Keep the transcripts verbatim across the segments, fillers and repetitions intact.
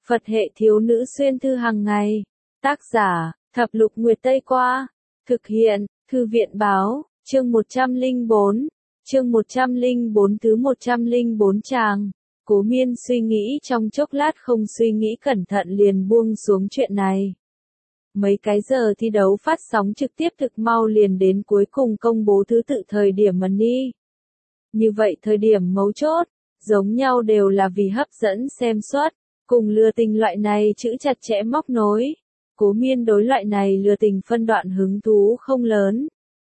Phật hệ thiếu nữ xuyên thư hàng ngày. Tác giả, Thập Lục Nguyệt Tây Qua. Thực hiện, Thư viện Báo, chương một trăm lẻ bốn. Chương một trăm lẻ bốn thứ một trăm lẻ bốn tràng. Cố Miên suy nghĩ trong chốc lát không suy nghĩ cẩn thận liền buông xuống chuyện này. Mấy cái giờ thi đấu phát sóng trực tiếp thực mau liền đến cuối cùng công bố thứ tự thời điểm money. Như vậy thời điểm mấu chốt, giống nhau đều là vì hấp dẫn xem suất, cùng lừa tình loại này chữ chặt chẽ móc nối. Cố Miên đối loại này lừa tình phân đoạn hứng thú không lớn.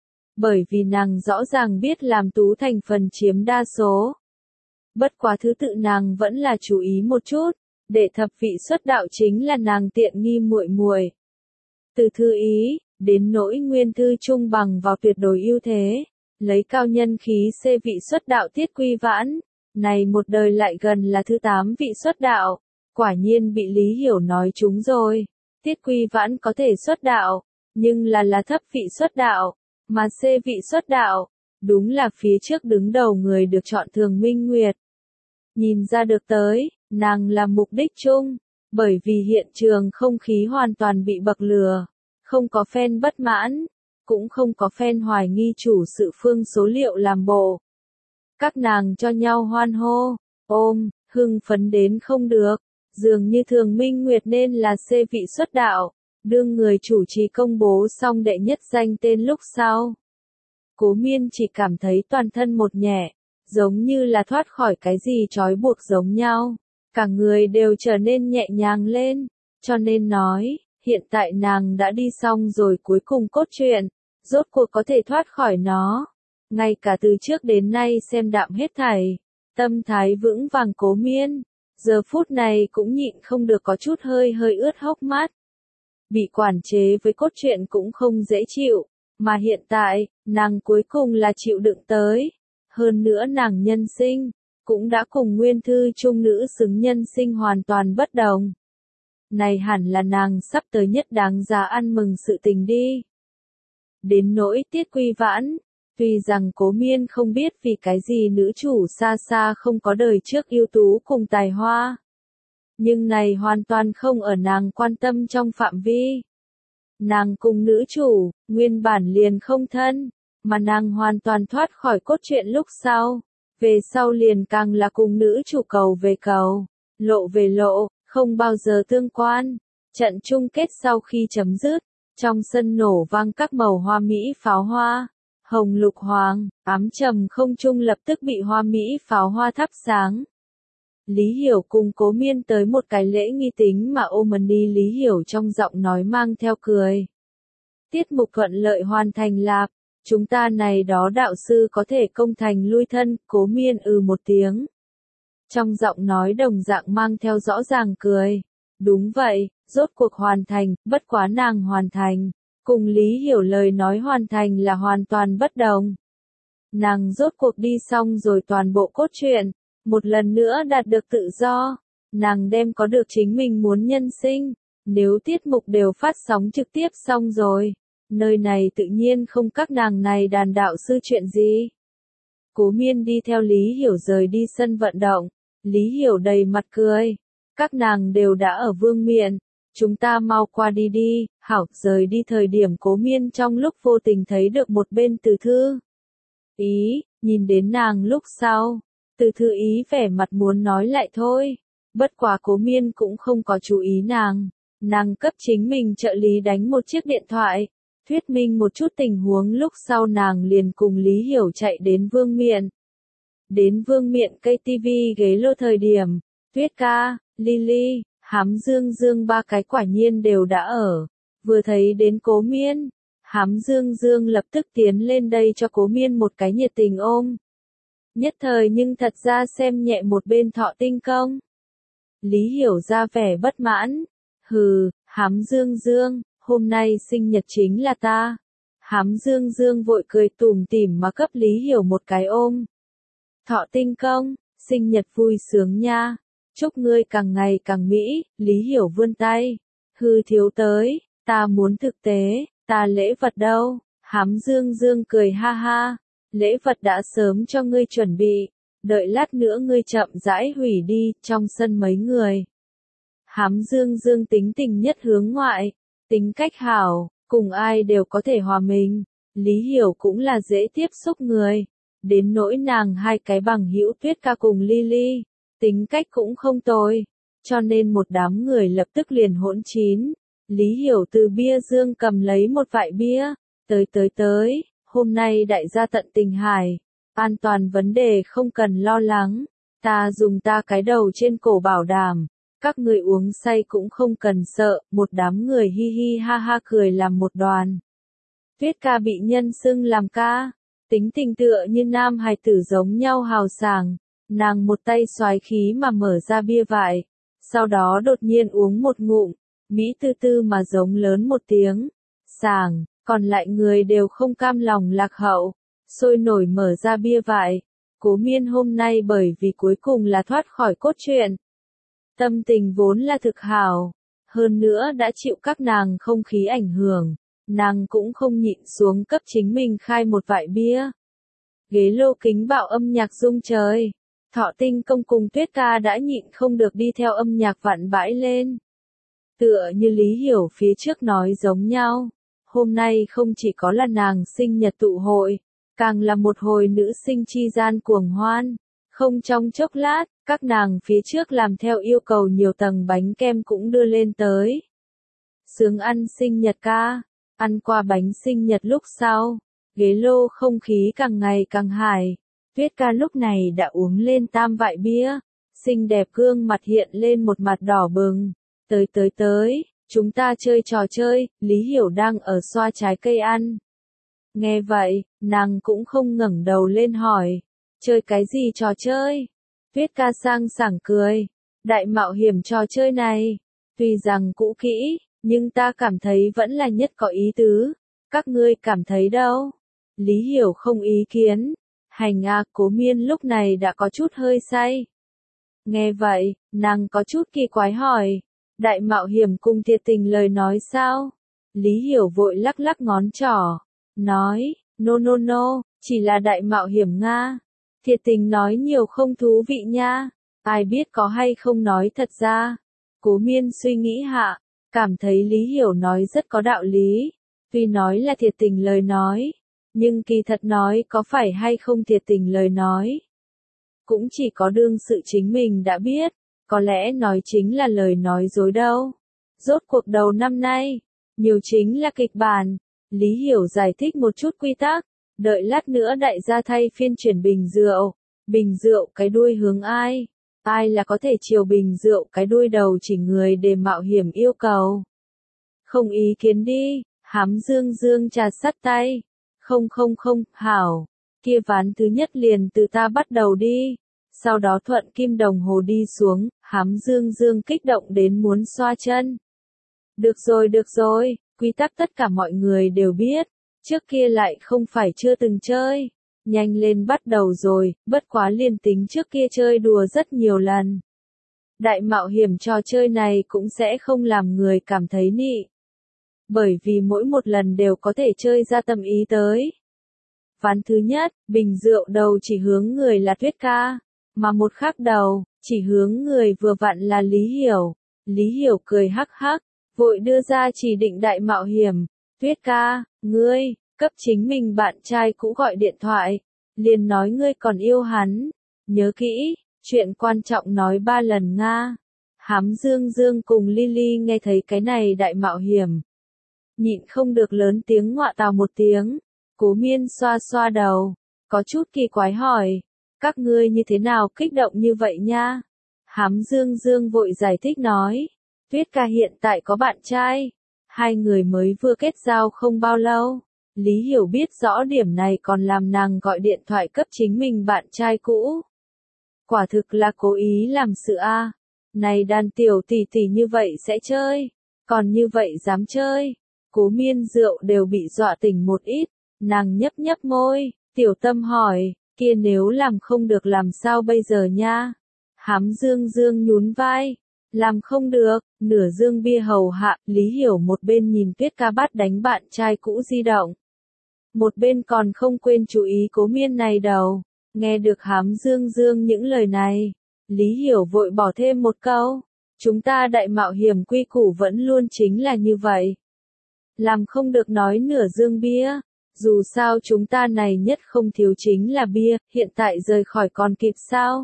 Bởi vì nàng rõ ràng biết làm tú thành phần chiếm đa số. Bất quá thứ tự nàng vẫn là chú ý một chút, để thập vị xuất đạo chính là nàng tiện nghi muội muội. Từ thư ý, đến nỗi nguyên thư trung bằng vào tuyệt đối ưu thế, lấy cao nhân khí xê vị xuất đạo Tiết Quy Vãn, này một đời lại gần là thứ tám vị xuất đạo, quả nhiên bị Lý Hiểu nói trúng rồi. Tiết Quy Vãn có thể xuất đạo, nhưng là là thấp vị xuất đạo, mà xê vị xuất đạo, đúng là phía trước đứng đầu người được chọn Thường Minh Nguyệt. Nhìn ra được tới, nàng là mục đích chung, bởi vì hiện trường không khí hoàn toàn bị bậc lừa, không có fan bất mãn, cũng không có fan hoài nghi chủ sự phương số liệu làm bộ. Các nàng cho nhau hoan hô, ôm, hưng phấn đến không được, dường như Thường Minh Nguyệt nên là xê vị xuất đạo, đương người chủ trì công bố xong đệ nhất danh tên lúc sau. Cố Miên chỉ cảm thấy toàn thân một nhẹ, giống như là thoát khỏi cái gì trói buộc giống nhau, cả người đều trở nên nhẹ nhàng lên, cho nên nói, hiện tại nàng đã đi xong rồi cuối cùng cốt truyện, rốt cuộc có thể thoát khỏi nó. Ngay cả từ trước đến nay xem đạm hết thảy, tâm thái vững vàng Cố Miên, giờ phút này cũng nhịn không được có chút hơi hơi ướt hốc mắt. Bị quản chế với cốt truyện cũng không dễ chịu, mà hiện tại, nàng cuối cùng là chịu đựng tới. Hơn nữa nàng nhân sinh, cũng đã cùng nguyên thư trung nữ xứng nhân sinh hoàn toàn bất đồng. Này hẳn là nàng sắp tới nhất đáng giá ăn mừng sự tình đi. Đến nỗi Tiết Quy Vãn, tuy rằng Cố Miên không biết vì cái gì nữ chủ xa xa không có đời trước ưu tú cùng tài hoa. Nhưng này hoàn toàn không ở nàng quan tâm trong phạm vi. Nàng cùng nữ chủ, nguyên bản liền không thân, mà nàng hoàn toàn thoát khỏi cốt truyện lúc sau. Về sau liền càng là cùng nữ chủ cầu về cầu, lộ về lộ, không bao giờ tương quan. Trận chung kết sau khi chấm dứt, trong sân nổ vang các màu hoa mỹ pháo hoa. Hồng lục hoàng, ám trầm không trung lập tức bị hoa mỹ pháo hoa thắp sáng. Lý Hiểu cùng Cố Miên tới một cái lễ nghi tính mà ôm đi Lý Hiểu trong giọng nói mang theo cười. Tiết mục thuận lợi hoàn thành lạp, chúng ta này đó đạo sư có thể công thành lui thân, Cố Miên ừ một tiếng. Trong giọng nói đồng dạng mang theo rõ ràng cười. Đúng vậy, rốt cuộc hoàn thành, bất quá nàng hoàn thành. Cùng Lý Hiểu lời nói hoàn thành là hoàn toàn bất đồng. Nàng rốt cuộc đi xong rồi toàn bộ cốt truyện, một lần nữa đạt được tự do. Nàng đem có được chính mình muốn nhân sinh, nếu tiết mục đều phát sóng trực tiếp xong rồi. Nơi này tự nhiên không các nàng này đàn đạo sư chuyện gì. Cố Miên đi theo Lý Hiểu rời đi sân vận động, Lý Hiểu đầy mặt cười. Các nàng đều đã ở vương miện. Chúng ta mau qua đi đi, hảo, rời đi thời điểm Cố Miên trong lúc vô tình thấy được một bên Từ Thư Ý, nhìn đến nàng lúc sau, Từ Thư Ý vẻ mặt muốn nói lại thôi, bất quá Cố Miên cũng không có chú ý nàng, nàng cấp chính mình trợ lý đánh một chiếc điện thoại, thuyết minh một chút tình huống lúc sau nàng liền cùng Lý Hiểu chạy đến vương miện. Đến vương miện cây tivi ghế lô thời điểm, Tuyết Ca, Lily, Hám Dương Dương ba cái quả nhiên đều đã ở, vừa thấy đến Cố Miên, Hám Dương Dương lập tức tiến lên đây cho Cố Miên một cái nhiệt tình ôm. Nhất thời nhưng thật ra xem nhẹ một bên Thọ Tinh Công. Lý Hiểu ra vẻ bất mãn, hừ, Hám Dương Dương, hôm nay sinh nhật chính là ta. Hám Dương Dương vội cười tủm tỉm mà cấp Lý Hiểu một cái ôm. Thọ Tinh Công, sinh nhật vui sướng nha. Chúc ngươi càng ngày càng mỹ, Lý Hiểu vươn tay. Hư thiếu tới, ta muốn thực tế, ta lễ vật đâu? Hám Dương Dương cười ha ha. Lễ vật đã sớm cho ngươi chuẩn bị, đợi lát nữa ngươi chậm rãi hủy đi, trong sân mấy người. Hám Dương Dương tính tình nhất hướng ngoại, tính cách hảo, cùng ai đều có thể hòa mình. Lý Hiểu cũng là dễ tiếp xúc người. Đến nỗi nàng hai cái bằng hữu Tuyết Ca cùng Lily, tính cách cũng không tồi. Cho nên một đám người lập tức liền hỗn chín. Lý Hiểu từ bia dương cầm lấy một vại bia. Tới tới tới, hôm nay đại gia tận tình hải. An toàn vấn đề không cần lo lắng. Ta dùng ta cái đầu trên cổ bảo đảm. Các người uống say cũng không cần sợ. Một đám người hi hi ha ha cười làm một đoàn. Tuyết Ca bị nhân xưng làm ca. Tính tình tựa như nam hài tử giống nhau hào sảng. Nàng một tay xoái khí mà mở ra bia vại. Sau đó đột nhiên uống một ngụm. Mỹ tư tư mà giống lớn một tiếng. Sảng, còn lại người đều không cam lòng lạc hậu. Sôi nổi mở ra bia vại. Cố Miên hôm nay bởi vì cuối cùng là thoát khỏi cốt truyện. Tâm tình vốn là thực hảo. Hơn nữa đã chịu các nàng không khí ảnh hưởng. Nàng cũng không nhịn xuống cấp chính mình khai một vại bia. Ghế lô kính bạo âm nhạc rung trời. Thọ Tinh Công cùng Tuyết Ca đã nhịn không được đi theo âm nhạc vặn bãi lên. Tựa như Lý Hiểu phía trước nói giống nhau. Hôm nay không chỉ có là nàng sinh nhật tụ hội, càng là một hồi nữ sinh chi gian cuồng hoan. Không trong chốc lát, các nàng phía trước làm theo yêu cầu nhiều tầng bánh kem cũng đưa lên tới. Sướng ăn sinh nhật ca. Ăn qua bánh sinh nhật lúc sau, ghế lô không khí càng ngày càng hài. Tuyết Ca lúc này đã uống lên tam vại bia, xinh đẹp gương mặt hiện lên một mặt đỏ bừng. Tới tới tới, chúng ta chơi trò chơi, Lý Hiểu đang ở xoa trái cây ăn. Nghe vậy, nàng cũng không ngẩng đầu lên hỏi, chơi cái gì trò chơi? Tuyết Ca sang sảng cười, đại mạo hiểm trò chơi này, tuy rằng cũ kỹ, nhưng ta cảm thấy vẫn là nhất có ý tứ. Các ngươi cảm thấy đâu? Lý Hiểu không ý kiến. Hành à, Cố Miên lúc này đã có chút hơi say. Nghe vậy, nàng có chút kỳ quái hỏi. Đại mạo hiểm cùng thiệt tình lời nói sao? Lý Hiểu vội lắc lắc ngón trỏ. Nói, no no no, chỉ là đại mạo hiểm Nga. Thiệt tình nói nhiều không thú vị nha. Ai biết có hay không nói thật ra. Cố Miên suy nghĩ hạ. Cảm thấy Lý Hiểu nói rất có đạo lý. Tuy nói là thiệt tình lời nói. Nhưng kỳ thật nói có phải hay không thiệt tình lời nói. Cũng chỉ có đương sự chính mình đã biết. Có lẽ nói chính là lời nói dối đâu. Rốt cuộc đầu năm nay. Nhiều chính là kịch bản. Lý Hiểu giải thích một chút quy tắc. Đợi lát nữa đại gia thay phiên chuyển bình rượu. Bình rượu cái đuôi hướng ai? Ai là có thể chiều bình rượu cái đuôi đầu chỉ người để mạo hiểm yêu cầu. Không ý kiến đi, Hám Dương Dương trà sắt tay. Không không không, hảo. Kia ván thứ nhất liền từ ta bắt đầu đi. Sau đó thuận kim đồng hồ đi xuống, Hám Dương Dương kích động đến muốn xoa chân. Được rồi được rồi, quy tắc tất cả mọi người đều biết. Trước kia lại không phải chưa từng chơi. Nhanh lên bắt đầu rồi, bất quá liên tính trước kia chơi đùa rất nhiều lần. Đại mạo hiểm trò chơi này cũng sẽ không làm người cảm thấy nị. Bởi vì mỗi một lần đều có thể chơi ra tâm ý tới. Ván thứ nhất, bình rượu đầu chỉ hướng người là Tuyết Ca, mà một khác đầu, chỉ hướng người vừa vặn là Lý Hiểu. Lý Hiểu cười hắc hắc, vội đưa ra chỉ định đại mạo hiểm. Tuyết Ca, ngươi, cấp chính mình bạn trai cũ gọi điện thoại, liền nói ngươi còn yêu hắn. Nhớ kỹ, chuyện quan trọng nói ba lần Nga. Hám Dương Dương cùng Lily nghe thấy cái này đại mạo hiểm. Nhịn không được lớn tiếng ngọa tào một tiếng. Cố Miên xoa xoa đầu, có chút kỳ quái hỏi. Các ngươi như thế nào kích động như vậy nha? Hám Dương Dương vội giải thích nói. Tuyết Ca hiện tại có bạn trai. Hai người mới vừa kết giao không bao lâu. Lý Hiểu biết rõ điểm này còn làm nàng gọi điện thoại cấp chính mình bạn trai cũ. Quả thực là cố ý làm sự a. Này đàn tiểu tỷ tỷ như vậy sẽ chơi. Còn như vậy dám chơi. Cố Miên rượu đều bị dọa tỉnh một ít. Nàng nhấp nhấp môi. Tiểu Tâm hỏi. Kia nếu làm không được làm sao bây giờ nha? Hám Dương Dương nhún vai. Làm không được. Nửa dương bia hầu hạ. Lý Hiểu một bên nhìn Tuyết Ca bắt đánh bạn trai cũ di động. Một bên còn không quên chú ý Cố Miên này đầu. Nghe được Hám Dương Dương những lời này. Lý Hiểu vội bỏ thêm một câu. Chúng ta đại mạo hiểm quy củ vẫn luôn chính là như vậy. Làm không được nói nửa dương bia. Dù sao chúng ta này nhất không thiếu chính là bia, hiện tại rời khỏi còn kịp sao?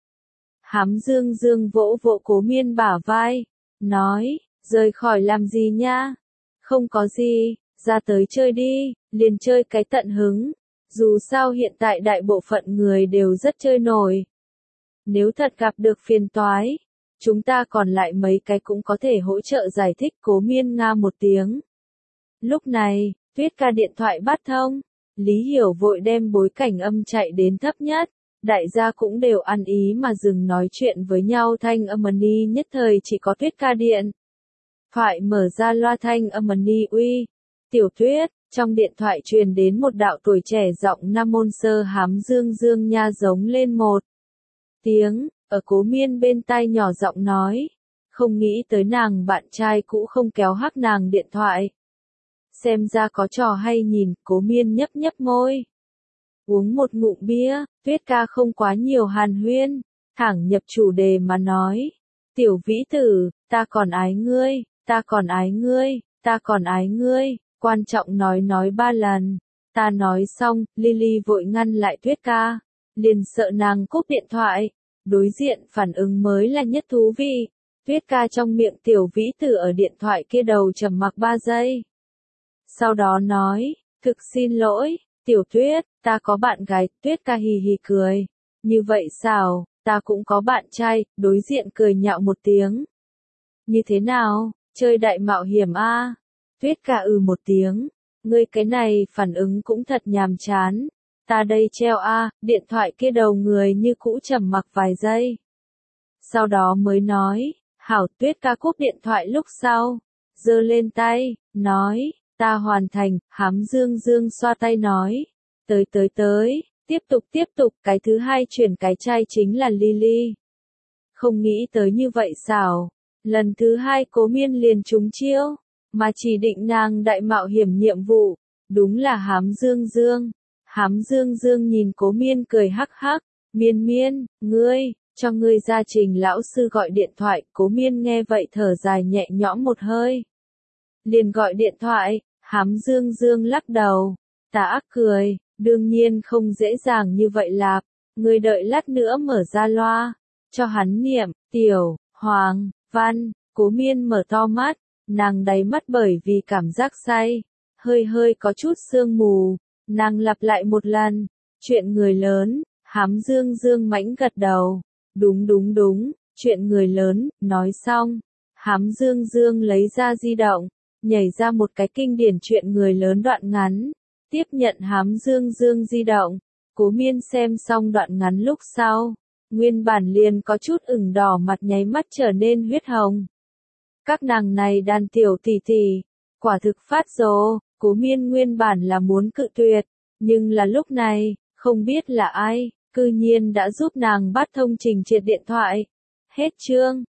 Hám Dương Dương vỗ vỗ Cố Miên bả vai, nói, rời khỏi làm gì nha? Không có gì, ra tới chơi đi, liền chơi cái tận hứng. Dù sao hiện tại đại bộ phận người đều rất chơi nổi. Nếu thật gặp được phiền toái, chúng ta còn lại mấy cái cũng có thể hỗ trợ giải thích. Cố Miên nga một tiếng. Lúc này, Tuyết ca điện thoại bắt thông, Lý Hiểu vội đem bối cảnh âm chạy đến thấp nhất, đại gia cũng đều ăn ý mà dừng nói chuyện với nhau. Thanh âm ni nhất thời chỉ có Tuyết ca điện thoại mở ra loa. Thanh âm ni uy, Tiểu Tuyết, trong điện thoại truyền đến một đạo tuổi trẻ giọng nam môn sơ. Hám Dương Dương nha giống lên một tiếng, ở Cố Miên bên tai nhỏ giọng nói, không nghĩ tới nàng bạn trai cũ không kéo hắc nàng điện thoại. Xem ra có trò hay nhìn. Cố Miên nhấp nhấp môi, uống một ngụm bia. Tuyết ca không quá nhiều hàn huyên, thẳng nhập chủ đề mà nói, Tiểu Vĩ Tử, ta còn ái ngươi, ta còn ái ngươi, ta còn ái ngươi, quan trọng nói nói ba lần. Ta nói xong, Lily vội ngăn lại Tuyết ca, liền sợ nàng cúp điện thoại. Đối diện phản ứng mới là nhất thú vị. Tuyết ca trong miệng Tiểu Vĩ Tử ở điện thoại kia đầu trầm mặc ba giây. Sau đó nói, thực xin lỗi, Tiểu Tuyết, ta có bạn gái. Tuyết ca hì hì cười. Như vậy sao, ta cũng có bạn trai. Đối diện cười nhạo một tiếng. Như thế nào, chơi đại mạo hiểm a? À? Tuyết ca ừ một tiếng. Ngươi cái này phản ứng cũng thật nhàm chán. Ta đây treo a. À, điện thoại kia đầu người như cũ trầm mặc vài giây. Sau đó mới nói, hảo. Tuyết ca cúp điện thoại lúc sau, giơ lên tay, nói, ta hoàn thành. Hám Dương Dương xoa tay nói, tới tới tới, tiếp tục tiếp tục. Cái thứ hai chuyển cái chai chính là Lily. Không nghĩ tới như vậy xảo. Lần thứ hai Cố Miên liền trúng chiêu, mà chỉ định nàng đại mạo hiểm nhiệm vụ, đúng là Hám Dương Dương. Hám Dương Dương nhìn Cố Miên cười hắc hắc, Miên Miên, ngươi, cho ngươi gia Trình lão sư gọi điện thoại. Cố Miên nghe vậy thở dài nhẹ nhõm một hơi. Liền gọi điện thoại. Hám Dương Dương lắc đầu, tà ác cười, đương nhiên không dễ dàng như vậy lạp, ngươi đợi lát nữa mở ra loa, cho hắn niệm, Tiểu, Hoàng, Văn. Cố Miên mở to mắt, nàng đáy mắt bởi vì cảm giác say, hơi hơi có chút sương mù, nàng lặp lại một lần, chuyện người lớn. Hám Dương Dương mãnh gật đầu, đúng đúng đúng, chuyện người lớn. Nói xong, Hám Dương Dương lấy ra di động, nhảy ra một cái kinh điển chuyện người lớn đoạn ngắn, tiếp nhận Hám Dương Dương di động. Cố Miên xem xong đoạn ngắn lúc sau, nguyên bản liền có chút ửng đỏ mặt nháy mắt trở nên huyết hồng. Các nàng này đàn tiểu tỷ tỷ, quả thực phát rồ. Cố Miên nguyên bản là muốn cự tuyệt, nhưng là lúc này, không biết là ai, cư nhiên đã giúp nàng bắt thông Trình Triệt điện thoại. Hết chương.